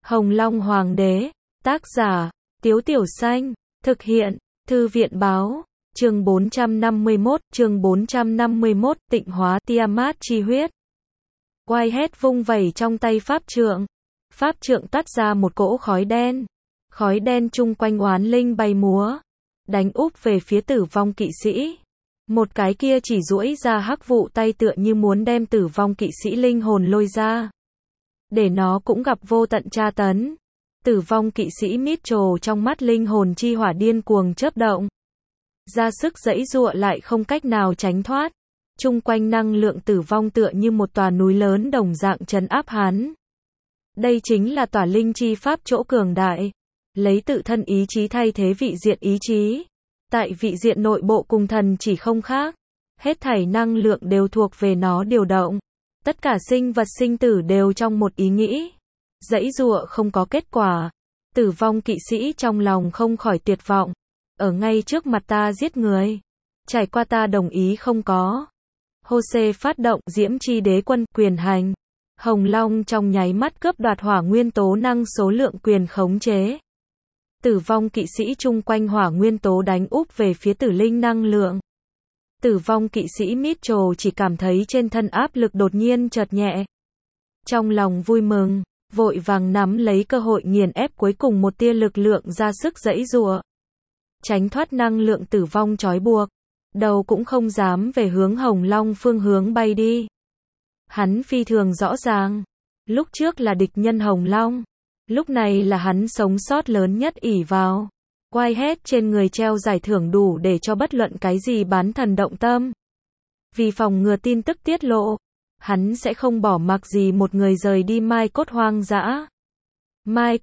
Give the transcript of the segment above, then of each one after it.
Hồng Long Hoàng đế, tác giả, Tiếu Tiểu Xanh, thực hiện, Thư viện Báo, chương 451, tịnh hóa Tiamat chi huyết. Whitehead vung vẩy trong tay pháp trượng toát ra một cỗ khói đen chung quanh oán linh bay múa, đánh úp về phía Tử Vong kỵ sĩ. Một cái kia chỉ duỗi ra hắc vụ tay tựa như muốn đem Tử Vong kỵ sĩ linh hồn lôi ra, để nó cũng gặp vô tận tra tấn. Tử Vong kỵ sĩ Mitchell trong mắt linh hồn chi hỏa điên cuồng chớp động, ra sức giãy giụa lại không cách nào tránh thoát. Chung quanh năng lượng tử vong tựa như một tòa núi lớn đồng dạng trấn áp hắn. Đây chính là tỏa linh chi pháp chỗ cường đại, lấy tự thân ý chí thay thế vị diện ý chí. Tại vị diện nội bộ cùng thần chỉ không khác, hết thảy năng lượng đều thuộc về nó điều động. Tất cả sinh vật sinh tử đều trong một ý nghĩ, giãy giụa không có kết quả. Tử Vong kỵ sĩ trong lòng không khỏi tuyệt vọng. Ở ngay trước mặt ta giết người, trải qua ta đồng ý không có. Jose phát động Diễm Chi Đế Quân quyền hành. Hồng Long trong nháy mắt cướp đoạt hỏa nguyên tố năng số lượng quyền khống chế. Tử Vong kỵ sĩ chung quanh hỏa nguyên tố đánh úp về phía tử linh năng lượng. Tử Vong kỵ sĩ Mitchell chỉ cảm thấy trên thân áp lực đột nhiên chợt nhẹ. Trong lòng vui mừng, vội vàng nắm lấy cơ hội nghiền ép cuối cùng một tia lực lượng ra sức giãy giụa, tránh thoát năng lượng tử vong trói buộc. Đầu cũng không dám về hướng Hồng Long phương hướng bay đi. Hắn phi thường rõ ràng, lúc trước là địch nhân Hồng Long, lúc này là hắn sống sót lớn nhất ỷ vào. Whitehead trên người treo giải thưởng đủ để cho bất luận cái gì bán thần động tâm. Vì phòng ngừa tin tức tiết lộ, hắn sẽ không bỏ mặc gì một người rời đi Mai Cốt hoang dã. Mai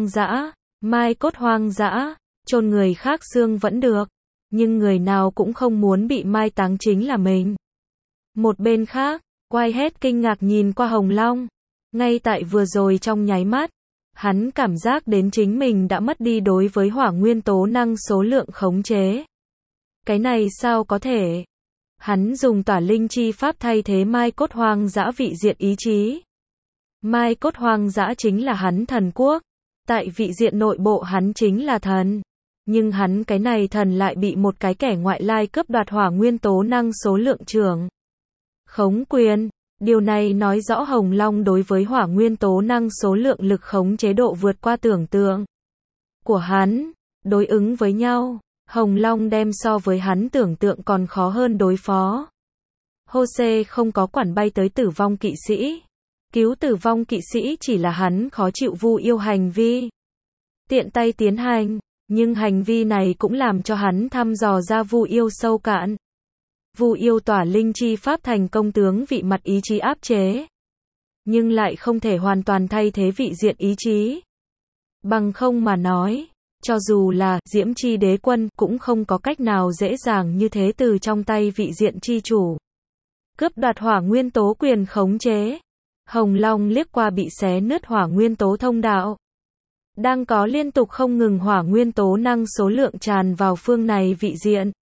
Cốt hoang dã, chôn người khác xương vẫn được, nhưng người nào cũng không muốn bị mai táng chính là mình. Một bên khác, Whitehead kinh ngạc nhìn qua Hồng Long. Ngay tại vừa rồi trong nháy mắt, hắn cảm giác đến chính mình đã mất đi đối với hỏa nguyên tố năng số lượng khống chế. Cái này sao có thể? Hắn dùng tỏa linh chi pháp thay thế Mai Cốt hoang dã vị diện ý chí. Mai Cốt hoang dã chính là hắn thần quốc. Tại vị diện nội bộ hắn chính là thần. Nhưng hắn cái này thần lại bị một cái kẻ ngoại lai cướp đoạt hỏa nguyên tố năng số lượng trưởng khống quyền. Điều này nói rõ Hồng Long đối với hỏa nguyên tố năng số lượng lực khống chế độ vượt qua tưởng tượng của hắn. Đối ứng với nhau, Hồng Long đem so với hắn tưởng tượng còn khó hơn đối phó. Jose không có quản bay tới Tử Vong kỵ sĩ. Cứu Tử Vong kỵ sĩ chỉ là hắn khó chịu vu yêu hành vi. Tiện tay tiến hành. Nhưng hành vi này cũng làm cho hắn thăm dò ra vu yêu sâu cạn. Vu yêu tỏa linh chi pháp thành công tướng vị mặt ý chí áp chế, nhưng lại không thể hoàn toàn thay thế vị diện ý chí. Bằng không mà nói, cho dù là Diễm Chi Đế Quân cũng không có cách nào dễ dàng như thế từ trong tay vị diện chi chủ cướp đoạt hỏa nguyên tố quyền khống chế. Hồng Long liếc qua bị xé nứt hỏa nguyên tố thông đạo. Đang có liên tục không ngừng hỏa nguyên tố năng số lượng tràn vào phương này vị diện.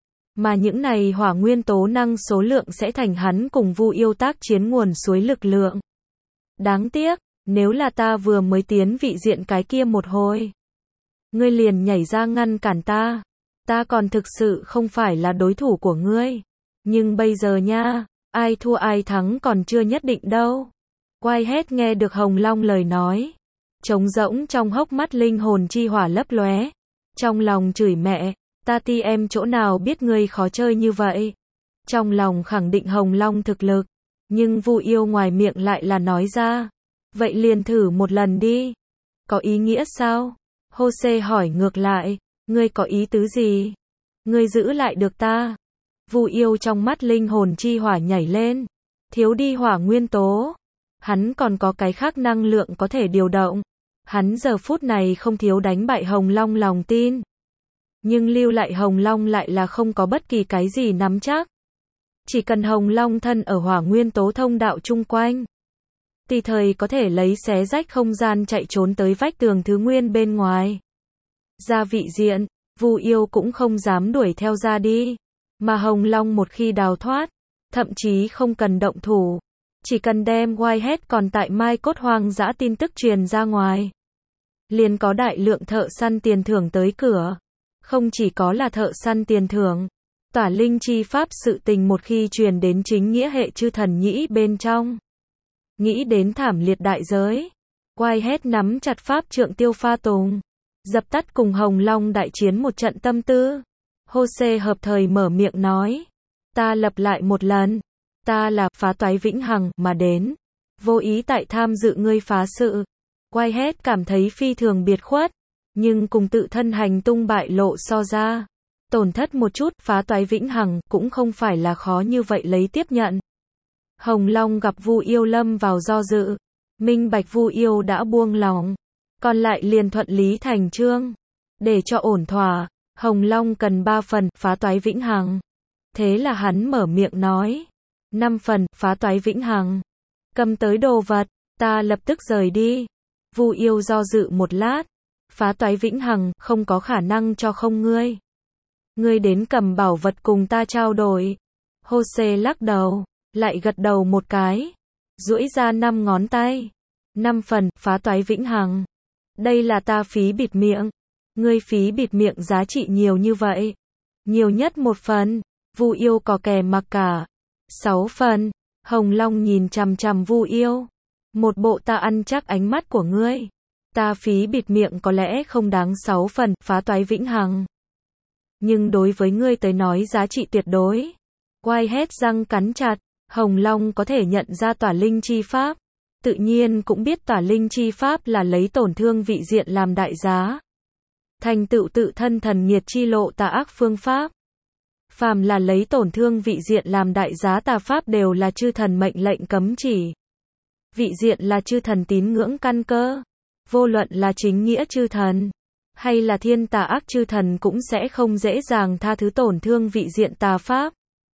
Mà những này hỏa nguyên tố năng số lượng sẽ thành hắn cùng vu yêu tác chiến nguồn suối lực lượng. Đáng tiếc, nếu là ta vừa mới tiến vị diện cái kia một hồi, ngươi liền nhảy ra ngăn cản ta, ta còn thực sự không phải là đối thủ của ngươi. Nhưng bây giờ nha, ai thua ai thắng còn chưa nhất định đâu. Whitehead nghe được Hồng Long lời nói, trống rỗng trong hốc mắt linh hồn chi hỏa lấp lóe, trong lòng chửi mẹ, ta ti em chỗ nào biết ngươi khó chơi như vậy. Trong lòng khẳng định Hồng Long thực lực, nhưng vu yêu ngoài miệng lại là nói ra, vậy liền thử một lần đi. Có ý nghĩa sao? Jose hỏi ngược lại, ngươi có ý tứ gì? Ngươi giữ lại được ta? Vu yêu trong mắt linh hồn chi hỏa nhảy lên, thiếu đi hỏa nguyên tố, hắn còn có cái khác năng lượng có thể điều động. Hắn giờ phút này không thiếu đánh bại Hồng Long lòng tin, nhưng lưu lại Hồng Long lại là không có bất kỳ cái gì nắm chắc. Chỉ cần Hồng Long thân ở hỏa nguyên tố thông đạo chung quanh, tùy thời có thể lấy xé rách không gian chạy trốn tới vách tường thứ nguyên bên ngoài. Ra vị diện, vu yêu cũng không dám đuổi theo ra đi, mà Hồng Long một khi đào thoát, thậm chí không cần động thủ, Chỉ cần đem Whitehead còn tại mai cốt hoang dã tin tức truyền ra ngoài, liền có đại lượng thợ săn tiền thưởng tới cửa. Không chỉ có là thợ săn tiền thưởng, tỏa linh chi pháp sự tình một khi truyền đến chính nghĩa hệ chư thần nhĩ bên trong. Nghĩ đến thảm liệt đại giới, Whitehead nắm chặt pháp trượng Tiêu Pha Tùng, dập tắt cùng Hồng Long đại chiến một trận tâm tư. Jose hợp thời mở miệng nói, ta lặp lại một lần, ta là phá toái vĩnh hằng mà đến, vô ý tại tham dự ngươi phá sự. Whitehead cảm thấy phi thường biệt khuất, nhưng cùng tự thân hành tung bại lộ so ra, tổn thất một chút, phá toái vĩnh hằng cũng không phải là khó như vậy lấy tiếp nhận. Hồng Long gặp Vu Yêu lâm vào do dự, minh bạch Vu Yêu đã buông lòng, còn lại liền thuận lý thành chương. Để cho ổn thỏa, Hồng Long cần 3 phần phá toái vĩnh hằng. Thế là hắn mở miệng nói, 5 phần phá toái vĩnh hằng. Cầm tới đồ vật, ta lập tức rời đi. Vu Yêu do dự một lát, phá toái vĩnh hằng không có khả năng cho không ngươi. Ngươi đến cầm bảo vật cùng ta trao đổi. Jose lắc đầu, lại gật đầu một cái, duỗi ra 5 ngón tay. 5 phần phá toái vĩnh hằng. Đây là ta phí bịt miệng. Ngươi phí bịt miệng giá trị nhiều như vậy. Nhiều nhất 1 phần. Vu Yêu có kè mặc cả. 6 phần. Hồng Long nhìn chằm chằm Vu Yêu. Một bộ ta ăn chắc ánh mắt của ngươi. Ta phí bịt miệng có lẽ không đáng 6 phần phá toái vĩnh hằng. Nhưng đối với ngươi tới nói giá trị tuyệt đối. Whitehead răng cắn chặt. Hồng Long có thể nhận ra tỏa linh chi pháp. Tự nhiên cũng biết tỏa linh chi pháp là lấy tổn thương vị diện làm đại giá. Thành tựu tự thân thần nghiệt chi lộ tà ác phương pháp. Phàm là lấy tổn thương vị diện làm đại giá tà pháp đều là chư thần mệnh lệnh cấm chỉ. Vị diện là chư thần tín ngưỡng căn cơ. Vô luận là chính nghĩa chư thần, hay là thiên tà ác chư thần cũng sẽ không dễ dàng tha thứ tổn thương vị diện tà pháp.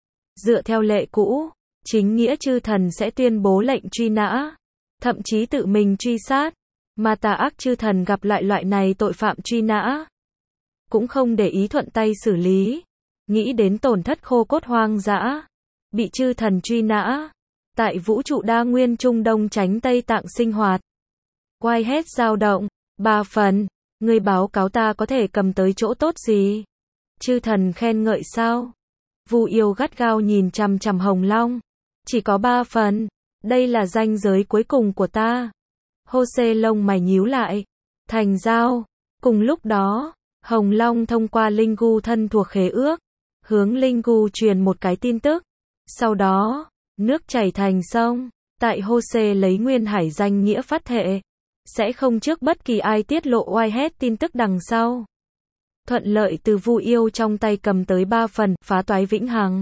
Dựa theo lệ cũ, chính nghĩa chư thần sẽ tuyên bố lệnh truy nã, thậm chí tự mình truy sát, mà tà ác chư thần gặp lại loại này tội phạm truy nã, cũng không để ý thuận tay xử lý. Nghĩ đến tổn thất khô cốt hoang dã, bị chư thần truy nã, tại vũ trụ đa nguyên Trung Đông tránh Tây Tạng sinh hoạt. Whitehead dao động, 3 phần, ngươi báo cáo ta có thể cầm tới chỗ tốt gì? Chư thần khen ngợi sao? Vu Yêu gắt gao nhìn chằm chằm Hồng Long. Chỉ có 3 phần, đây là ranh giới cuối cùng của ta. Jose lông mày nhíu lại, thành giao. Cùng lúc đó, Hồng Long thông qua Linh Gu thân thuộc khế ước, hướng Linh Gu truyền một cái tin tức. Sau đó, nước chảy thành sông, tại Jose lấy Nguyên Hải danh nghĩa phát thệ, sẽ không trước bất kỳ ai tiết lộ Whitehead tin tức đằng sau. Thuận lợi từ Vu Yêu trong tay cầm tới 3 phần phá toái vĩnh hằng.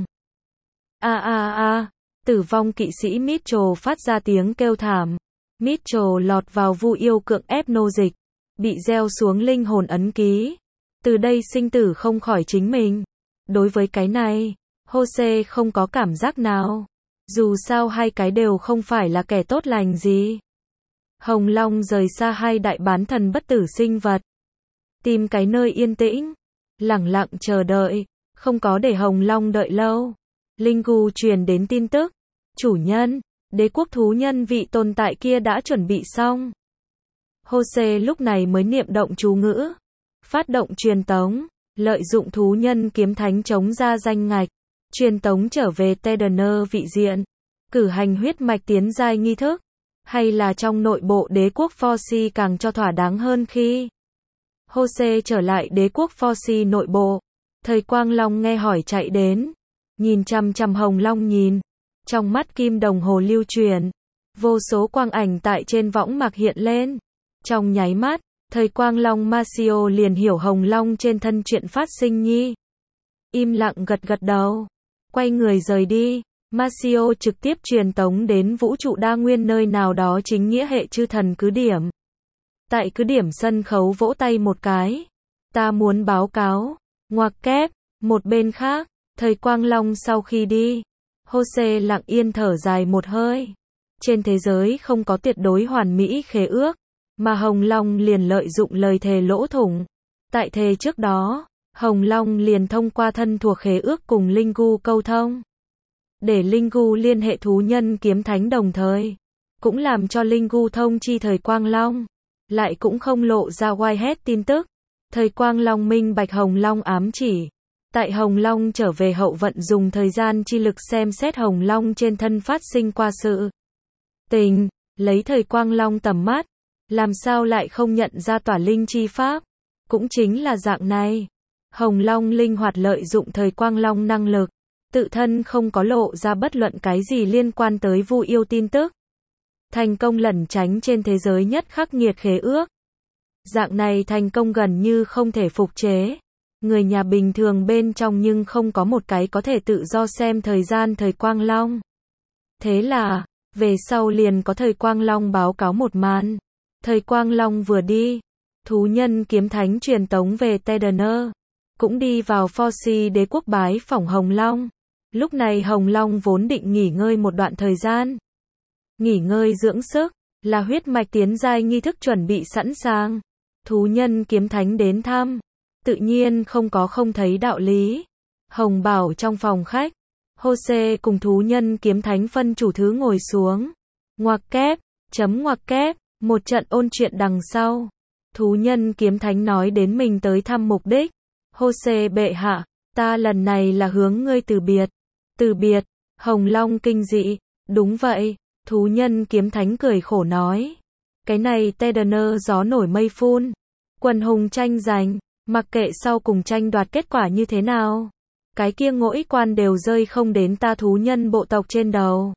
Tử vong kỵ sĩ Mitchell phát ra tiếng kêu thảm. Mitchell lọt vào Vu Yêu cưỡng ép nô dịch, bị gieo xuống linh hồn ấn ký. Từ đây sinh tử không khỏi chính mình. Đối với cái này, Jose không có cảm giác nào. Dù sao hai cái đều không phải là kẻ tốt lành gì. Hồng Long rời xa hai đại bán thần bất tử sinh vật, tìm cái nơi yên tĩnh, lẳng lặng chờ đợi. Không có để Hồng Long đợi lâu, Linh Gu truyền đến tin tức, chủ nhân, đế quốc thú nhân vị tồn tại kia đã chuẩn bị xong. Jose lúc này mới niệm động chú ngữ, phát động truyền tống, lợi dụng thú nhân kiếm thánh chống ra danh ngạch, truyền tống trở về Tedener vị diện, cử hành huyết mạch tiến giai nghi thức, hay là trong nội bộ đế quốc Forci càng cho thỏa đáng hơn khi Jose trở lại đế quốc Forci nội bộ. Thời Quang Long nghe hỏi chạy đến, nhìn chằm chằm Hồng Long nhìn, trong mắt kim đồng hồ lưu chuyển, vô số quang ảnh tại trên võng mạc hiện lên. Trong nháy mắt, Thời Quang Long Marcio liền hiểu Hồng Long trên thân chuyện phát sinh nhi. Im lặng gật gật đầu, quay người rời đi. Marcio trực tiếp truyền tống đến vũ trụ đa nguyên nơi nào đó chính nghĩa hệ chư thần cứ điểm. Tại cứ điểm sân khấu vỗ tay một cái. Ta muốn báo cáo. Ngoặc kép. Một bên khác, Thời Quang Long sau khi đi, Jose lặng yên thở dài một hơi. Trên thế giới không có tuyệt đối hoàn mỹ khế ước, mà Hồng Long liền lợi dụng lời thề lỗ thủng. Tại thề trước đó, Hồng Long liền thông qua thân thuộc khế ước cùng Linh Gu câu thông. để Linh Gu liên hệ thú nhân kiếm thánh đồng thời. Cũng làm cho Linh Gu thông chi thời Quang Long. Lại cũng không lộ ra Whitehead tin tức. Thời Quang Long minh bạch Hồng Long ám chỉ. Tại Hồng Long trở về hậu vận dùng thời gian chi lực xem xét Hồng Long trên thân phát sinh qua sự tình. Lấy thời Quang Long tầm mắt. Làm sao lại không nhận ra tỏa linh chi pháp. Cũng chính là dạng này. Hồng Long linh hoạt lợi dụng thời Quang Long năng lực. Tự thân không có lộ ra bất luận cái gì liên quan tới Vu yêu tin tức. Thành công lẩn tránh trên thế giới nhất khắc nghiệt khế ước. Dạng này thành công gần như không thể phục chế. Người nhà bình thường bên trong nhưng không có một cái có thể tự do xem thời gian thời Quang Long. Thế là, về sau liền có thời Quang Long báo cáo một màn. Thời Quang Long vừa đi, thú nhân kiếm thánh truyền tống về Tedener. Cũng đi vào Forci đế quốc bái phỏng Hồng Long. Lúc này Hồng Long vốn định nghỉ ngơi một đoạn thời gian. Nghỉ ngơi dưỡng sức, là huyết mạch tiến giai nghi thức chuẩn bị sẵn sàng. Thú nhân kiếm thánh đến thăm. Tự nhiên không thấy đạo lý. Hồng Bảo trong phòng khách. Jose cùng thú nhân kiếm thánh phân chủ thứ ngồi xuống. Ngoặc kép, ngoặc kép, một trận ôn chuyện đằng sau. Thú nhân kiếm thánh nói đến mình tới thăm mục đích. Jose bệ hạ, ta lần này là hướng ngươi từ biệt. Từ biệt, Hồng Long kinh dị. Đúng vậy, thú nhân kiếm thánh cười khổ nói. Cái này Tedener gió nổi mây phun. Quần hùng tranh giành, mặc kệ sau cùng tranh đoạt kết quả như thế nào. Cái kia ngỗi quan đều rơi không đến ta thú nhân bộ tộc trên đầu.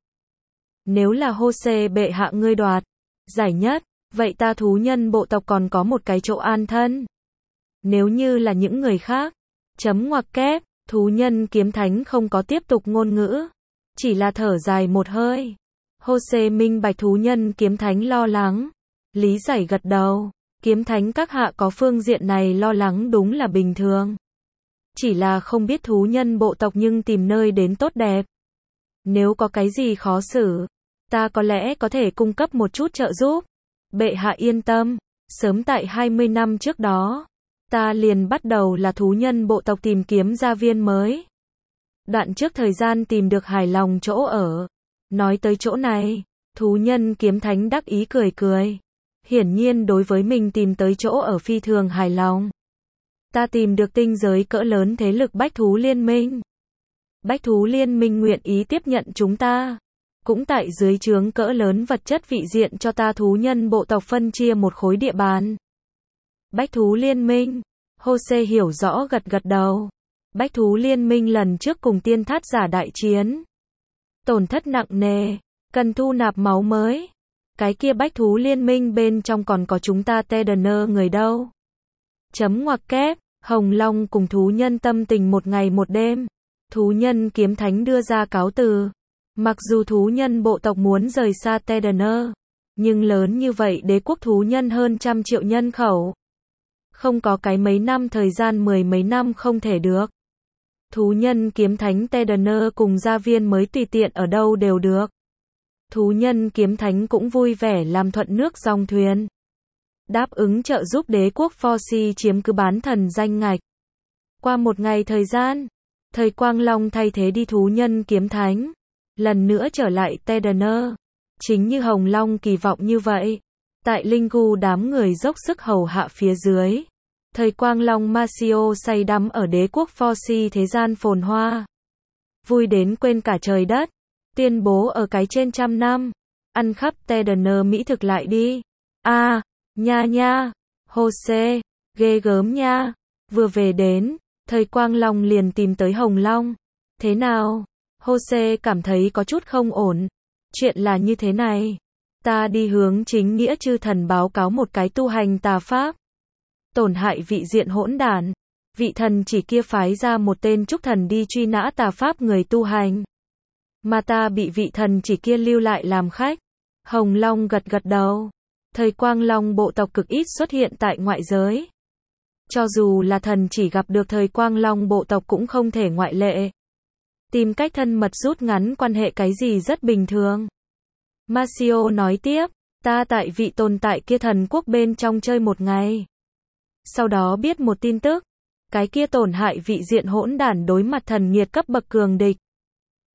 Nếu là Jose bệ hạ ngươi đoạt giải nhất, vậy ta thú nhân bộ tộc còn có một cái chỗ an thân. Nếu như là những người khác, ngoặc kép, thú nhân kiếm thánh không có tiếp tục ngôn ngữ. Chỉ là thở dài một hơi. Jose minh bạch thú nhân kiếm thánh lo lắng. Lý giải gật đầu. Kiếm thánh các hạ có phương diện này lo lắng đúng là bình thường. Chỉ là không biết thú nhân bộ tộc nhưng tìm nơi đến tốt đẹp. Nếu có cái gì khó xử, ta có lẽ có thể cung cấp một chút trợ giúp. Bệ hạ yên tâm, sớm tại 20 năm trước đó, ta liền bắt đầu là thú nhân bộ tộc tìm kiếm gia viên mới. Đoạn trước thời gian tìm được hài lòng chỗ ở. Nói tới chỗ này, thú nhân kiếm thánh đắc ý cười cười. Hiển nhiên đối với mình tìm tới chỗ ở phi thường hài lòng. Ta tìm được tinh giới cỡ lớn thế lực Bách Thú Liên Minh. Bách Thú Liên Minh nguyện ý tiếp nhận chúng ta. Cũng tại dưới trướng cỡ lớn vật chất vị diện cho ta thú nhân bộ tộc phân chia một khối địa bàn. Bách Thú Liên Minh. Jose hiểu rõ gật gật đầu. Bách Thú Liên Minh lần trước cùng tiên thát giả đại chiến. Tổn thất nặng nề. Cần thu nạp máu mới. Cái kia Bách Thú Liên Minh bên trong còn có chúng ta Tedener người đâu. Ngoặc kép, Hồng Long cùng thú nhân tâm tình một ngày một đêm. Thú nhân kiếm thánh đưa ra cáo từ. Mặc dù thú nhân bộ tộc muốn rời xa Tedener, nhưng lớn như vậy đế quốc thú nhân hơn 100 triệu nhân khẩu. Không có cái mấy năm thời gian 10 mấy năm không thể được. Thú nhân kiếm thánh Tedener cùng gia viên mới tùy tiện ở đâu đều được. Thú nhân kiếm thánh cũng vui vẻ làm thuận nước dòng thuyền. Đáp ứng trợ giúp đế quốc Forci chiếm cứ bán thần danh ngạch. Qua một ngày thời gian, thời Quang Long thay thế đi thú nhân kiếm thánh. Lần nữa trở lại Tedener. Chính như Hồng Long kỳ vọng như vậy. Tại Linh Gu đám người dốc sức hầu hạ phía dưới. Thời Quang Long Marcio say đắm ở đế quốc Forci thế gian phồn hoa. Vui đến quên cả trời đất. Tuyên bố ở cái trên 100 năm. Ăn khắp Tedener mỹ thực lại đi. Nha, Jose, ghê gớm nha. Vừa về đến, thời Quang Long liền tìm tới Hồng Long. Thế nào? Jose cảm thấy có chút không ổn. Chuyện là như thế này. Ta đi hướng chính nghĩa chư thần báo cáo một cái tu hành tà pháp. Tổn hại vị diện hỗn đản. Vị thần chỉ kia phái ra một tên trúc thần đi truy nã tà pháp người tu hành. Mà ta bị vị thần chỉ kia lưu lại làm khách. Hồng Long gật gật đầu. Thời Quang Long bộ tộc cực ít xuất hiện tại ngoại giới. Cho dù là thần chỉ gặp được thời Quang Long bộ tộc cũng không thể ngoại lệ. Tìm cách thân mật rút ngắn quan hệ cái gì rất bình thường. Marcio nói tiếp, ta tại vị tồn tại kia thần quốc bên trong chơi một ngày. Sau đó biết một tin tức. Cái kia tổn hại vị diện hỗn đản đối mặt thần nghiệt cấp bậc cường địch.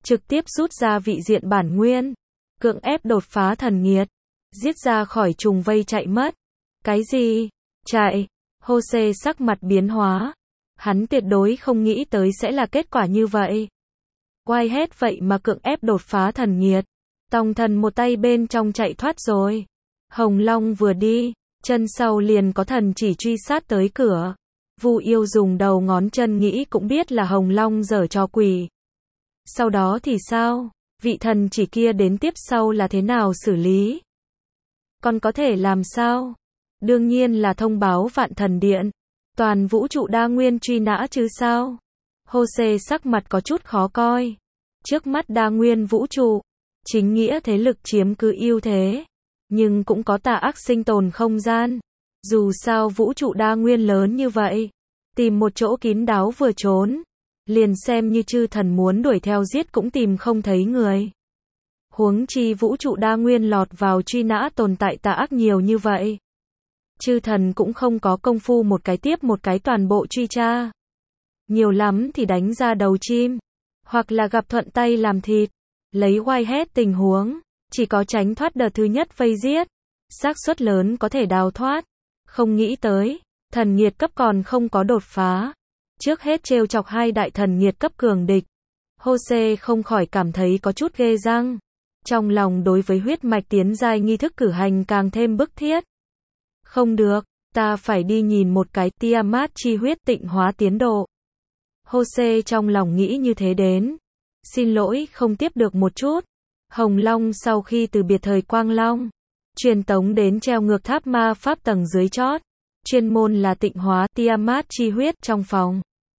trực tiếp rút ra vị diện bản nguyên, cưỡng ép đột phá thần nghiệt, giết ra khỏi trùng vây chạy mất. Cái gì? Chạy? Jose sắc mặt biến hóa. Hắn tuyệt đối không nghĩ tới sẽ là kết quả như vậy. Whitehead vậy mà cưỡng ép đột phá thần nghiệt. Tòng Thần một tay bên trong chạy thoát rồi. Hồng Long vừa đi, chân sau liền có thần chỉ truy sát tới cửa. Vu Yêu dùng đầu ngón chân nghĩ cũng biết là Hồng Long giở trò quỷ. Sau đó thì sao? Vị thần chỉ kia đến tiếp sau là thế nào xử lý? Còn có thể làm sao? Đương nhiên là thông báo Vạn Thần Điện. Toàn vũ trụ đa nguyên truy nã chứ sao? Jose sắc mặt có chút khó coi. Trước mắt đa nguyên vũ trụ, chính nghĩa thế lực chiếm cứ ưu thế. Nhưng cũng có tà ác sinh tồn không gian. Dù sao vũ trụ đa nguyên lớn như vậy, tìm một chỗ kín đáo vừa trốn, liền xem như chư thần muốn đuổi theo giết cũng tìm không thấy người. Huống chi vũ trụ đa nguyên lọt vào truy nã tồn tại tà ác nhiều như vậy. Chư thần cũng không có công phu một cái tiếp một cái toàn bộ truy tra. Nhiều lắm thì đánh ra đầu chim, hoặc là gặp thuận tay làm thịt. Lấy Whitehead tình huống, chỉ có tránh thoát đợt thứ nhất vây giết, xác suất lớn có thể đào thoát. Không nghĩ tới, thần nghiệt cấp còn không có đột phá. Trước hết trêu chọc hai đại thần nghiệt cấp cường địch. Jose không khỏi cảm thấy có chút ghê răng. Trong lòng đối với huyết mạch tiến giai nghi thức cử hành càng thêm bức thiết. Không được, ta phải đi nhìn một cái Tiamat chi huyết tịnh hóa tiến độ. Jose trong lòng nghĩ như thế đến. Xin lỗi không tiếp được một chút. Hồng Long sau khi từ biệt thời Quang Long, truyền tống đến treo ngược tháp ma pháp tầng dưới chót. Chuyên môn là tịnh hóa Tiamat chi huyết trong phòng.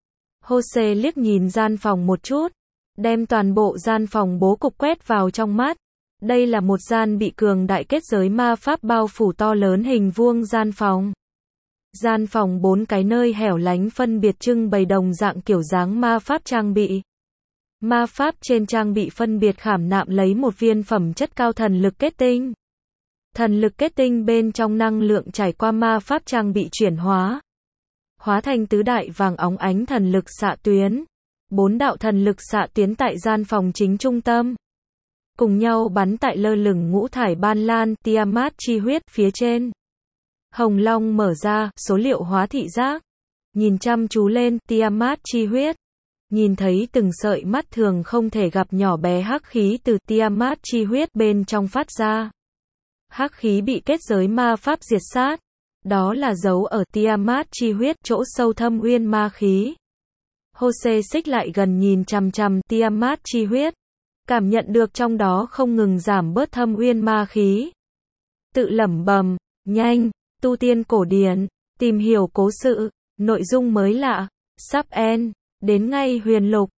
Jose liếc nhìn gian phòng một chút, đem toàn bộ gian phòng bố cục quét vào trong mắt. Đây là một gian bị cường đại kết giới ma pháp bao phủ to lớn hình vuông gian phòng. Gian phòng 4 cái nơi hẻo lánh phân biệt trưng bày đồng dạng kiểu dáng ma pháp trang bị. Ma pháp trên trang bị phân biệt khảm nạm lấy một viên phẩm chất cao thần lực kết tinh. Thần lực kết tinh bên trong năng lượng trải qua ma pháp trang bị chuyển hóa, hóa thành tứ đại vàng óng ánh thần lực xạ tuyến. 4 đạo thần lực xạ tuyến tại gian phòng chính trung tâm, cùng nhau bắn tại lơ lửng ngũ thải ban lan Tiamat chi huyết phía trên. Hồng Long mở ra số liệu hóa thị giác, nhìn chăm chú lên Tiamat chi huyết, nhìn thấy từng sợi mắt thường không thể gặp nhỏ bé hắc khí từ Tiamat chi huyết bên trong phát ra. Hắc khí bị kết giới ma pháp diệt sát, đó là dấu ở Tiamat chi huyết chỗ sâu thâm uyên ma khí. Jose xích lại gần nhìn chằm chằm Tiamat chi huyết, cảm nhận được trong đó không ngừng giảm bớt thâm uyên ma khí. Tự lẩm bẩm, nhanh, tu tiên cổ điển, tìm hiểu cố sự, nội dung mới lạ, sắp end, đến ngay huyền lục.